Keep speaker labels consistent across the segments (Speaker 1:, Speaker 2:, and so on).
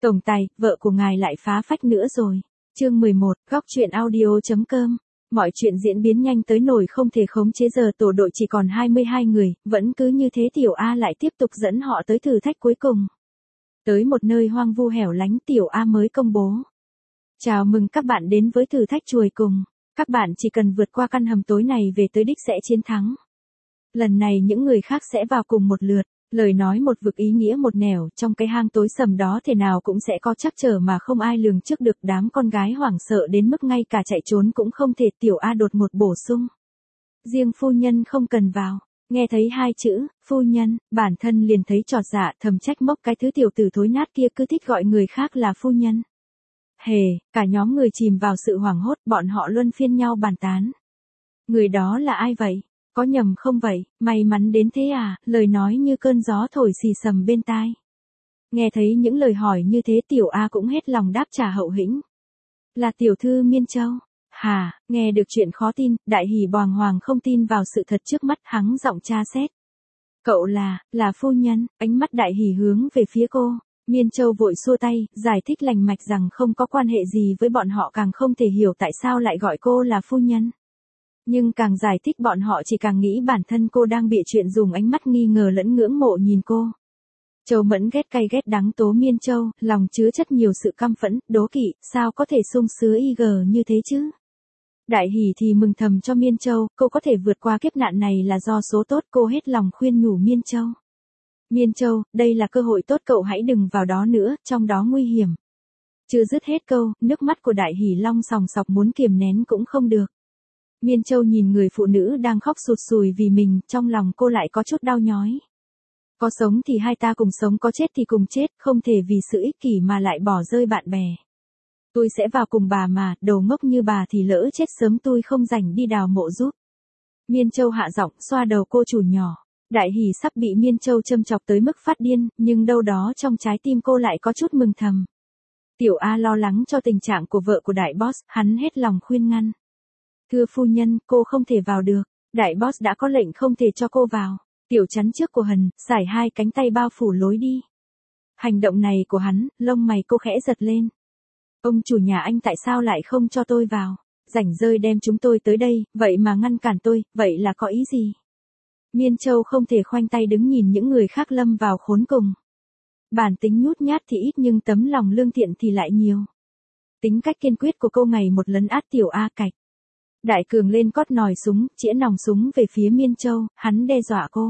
Speaker 1: Tổng tài, vợ của ngài lại phá phách nữa rồi. Chương 11, góc truyện audio.com. Mọi chuyện diễn biến nhanh tới nỗi không thể khống chế, giờ tổ đội chỉ còn 22 người, vẫn cứ như thế Tiểu A lại tiếp tục dẫn họ tới thử thách cuối cùng. Tới một nơi hoang vu hẻo lánh, Tiểu A mới công bố. Chào mừng các bạn đến với thử thách chuồi cùng. Các bạn chỉ cần vượt qua căn hầm tối này về tới đích sẽ chiến thắng. Lần này những người khác sẽ vào cùng một lượt. Lời nói một vực ý nghĩa một nẻo, trong cái hang tối sầm đó thế nào cũng sẽ có trắc trở mà không ai lường trước được. Đám con gái hoảng sợ đến mức ngay cả chạy trốn cũng không thể. Tiểu A đột một bổ sung. Riêng phu nhân không cần vào. Nghe thấy hai chữ, phu nhân, bản thân liền thấy chột dạ, thầm trách móc cái thứ tiểu tử thối nát kia cứ thích gọi người khác là phu nhân. Hề, cả nhóm người chìm vào sự hoảng hốt, bọn họ luân phiên nhau bàn tán. Người đó là ai vậy? Có nhầm không vậy? May mắn đến thế à? Lời nói như cơn gió thổi xì xầm bên tai. Nghe thấy những lời hỏi như thế Tiểu A cũng hết lòng đáp trả hậu hĩnh. Là tiểu thư Miên Châu. Hà, nghe được chuyện khó tin, Đại Hỉ bàng hoàng không tin vào sự thật trước mắt, hắng giọng tra xét. Cậu là phu nhân. Ánh mắt Đại Hỉ hướng về phía cô. Miên Châu vội xua tay, giải thích lành mạch rằng không có quan hệ gì với bọn họ, càng không thể hiểu tại sao lại gọi cô là phu nhân. Nhưng càng giải thích bọn họ chỉ càng nghĩ bản thân cô đang bịa chuyện, dùng ánh mắt nghi ngờ lẫn ngưỡng mộ nhìn cô. Châu Mẫn ghét cay ghét đắng tố Miên Châu, lòng chứa chất nhiều sự căm phẫn, đố kỵ, sao có thể sung sướng y như thế chứ? Đại Hỉ thì mừng thầm cho Miên Châu, cô có thể vượt qua kiếp nạn này là do số tốt, cô hết lòng khuyên nhủ Miên Châu. Miên Châu, đây là cơ hội tốt, cậu hãy đừng vào đó nữa, trong đó nguy hiểm. Chưa dứt hết câu, nước mắt của Đại Hỉ long sòng sọc muốn kiềm nén cũng không được. Miên Châu nhìn người phụ nữ đang khóc sụt sùi vì mình, trong lòng cô lại có chút đau nhói. Có sống thì hai ta cùng sống, có chết thì cùng chết, không thể vì sự ích kỷ mà lại bỏ rơi bạn bè. Tôi sẽ vào cùng bà mà, đầu ngốc như bà thì lỡ chết sớm tôi không rảnh đi đào mộ giúp. Miên Châu hạ giọng xoa đầu cô chủ nhỏ. Đại Hỉ sắp bị Miên Châu châm chọc tới mức phát điên, nhưng đâu đó trong trái tim cô lại có chút mừng thầm. Tiểu A lo lắng cho tình trạng của vợ của đại boss, hắn hết lòng khuyên ngăn. Thưa phu nhân, cô không thể vào được. Đại boss đã có lệnh không thể cho cô vào. Tiểu chắn trước của Hần, sải hai cánh tay bao phủ lối đi. Hành động này của hắn, lông mày cô khẽ giật lên. Ông chủ nhà anh tại sao lại không cho tôi vào? Rảnh rơi đem chúng tôi tới đây, vậy mà ngăn cản tôi, vậy là có ý gì? Miên Châu không thể khoanh tay đứng nhìn những người khác lâm vào khốn cùng. Bản tính nhút nhát thì ít nhưng tấm lòng lương thiện thì lại nhiều. Tính cách kiên quyết của cô ngày một lấn át Tiểu A cạch. Đại Cường lên cót nòi súng, chĩa nòng súng về phía Miên Châu, hắn đe dọa cô.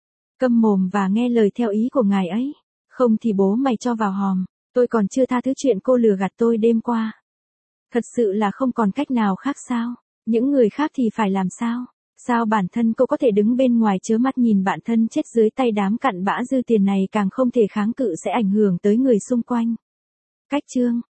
Speaker 1: Câm mồm và nghe lời theo ý của ngài ấy, không thì bố mày cho vào hòm, tôi còn chưa tha thứ chuyện cô lừa gạt tôi đêm qua. Thật sự là không còn cách nào khác sao, những người khác thì phải làm sao? Sao bản thân cô có thể đứng bên ngoài chớ mắt nhìn bạn thân chết dưới tay đám cặn bã dư tiền này, càng không thể kháng cự sẽ ảnh hưởng tới người xung quanh. Cách chương